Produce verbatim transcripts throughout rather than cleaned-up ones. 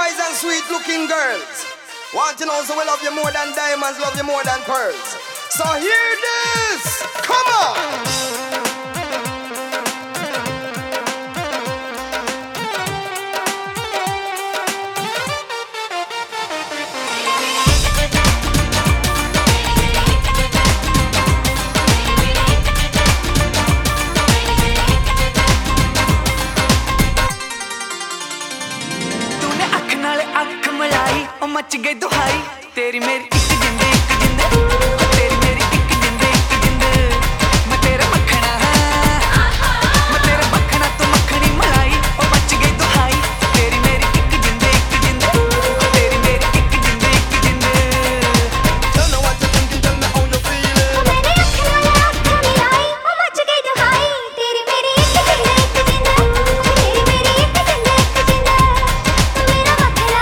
eyes and sweet looking girls. Want to know so we love you more than diamonds, love you more than pearls. So hear this, come on. मच गई दुहाई तेरी मेरी एक जिंद एक जिंद तेरी मेरी एक जिंद एक जिंद मैं तेरा मखना मैं तेरा मखना तो मखनी मलाई ओ मच गई दुहाई तेरी मेरी एक जिंद एक जिंद तेरी मेरी एक जिंद एक जिंद Tell me what you thinking, tell me how you feeling. मैंने अखना आँख मिलाई ओ मच गई दुहाई तेरी मेरी एक जिंद एक जिंद तेरी मेरी एक जिंद एक जिंद मेरा मखना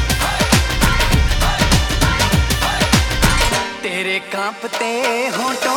कांपते होंठों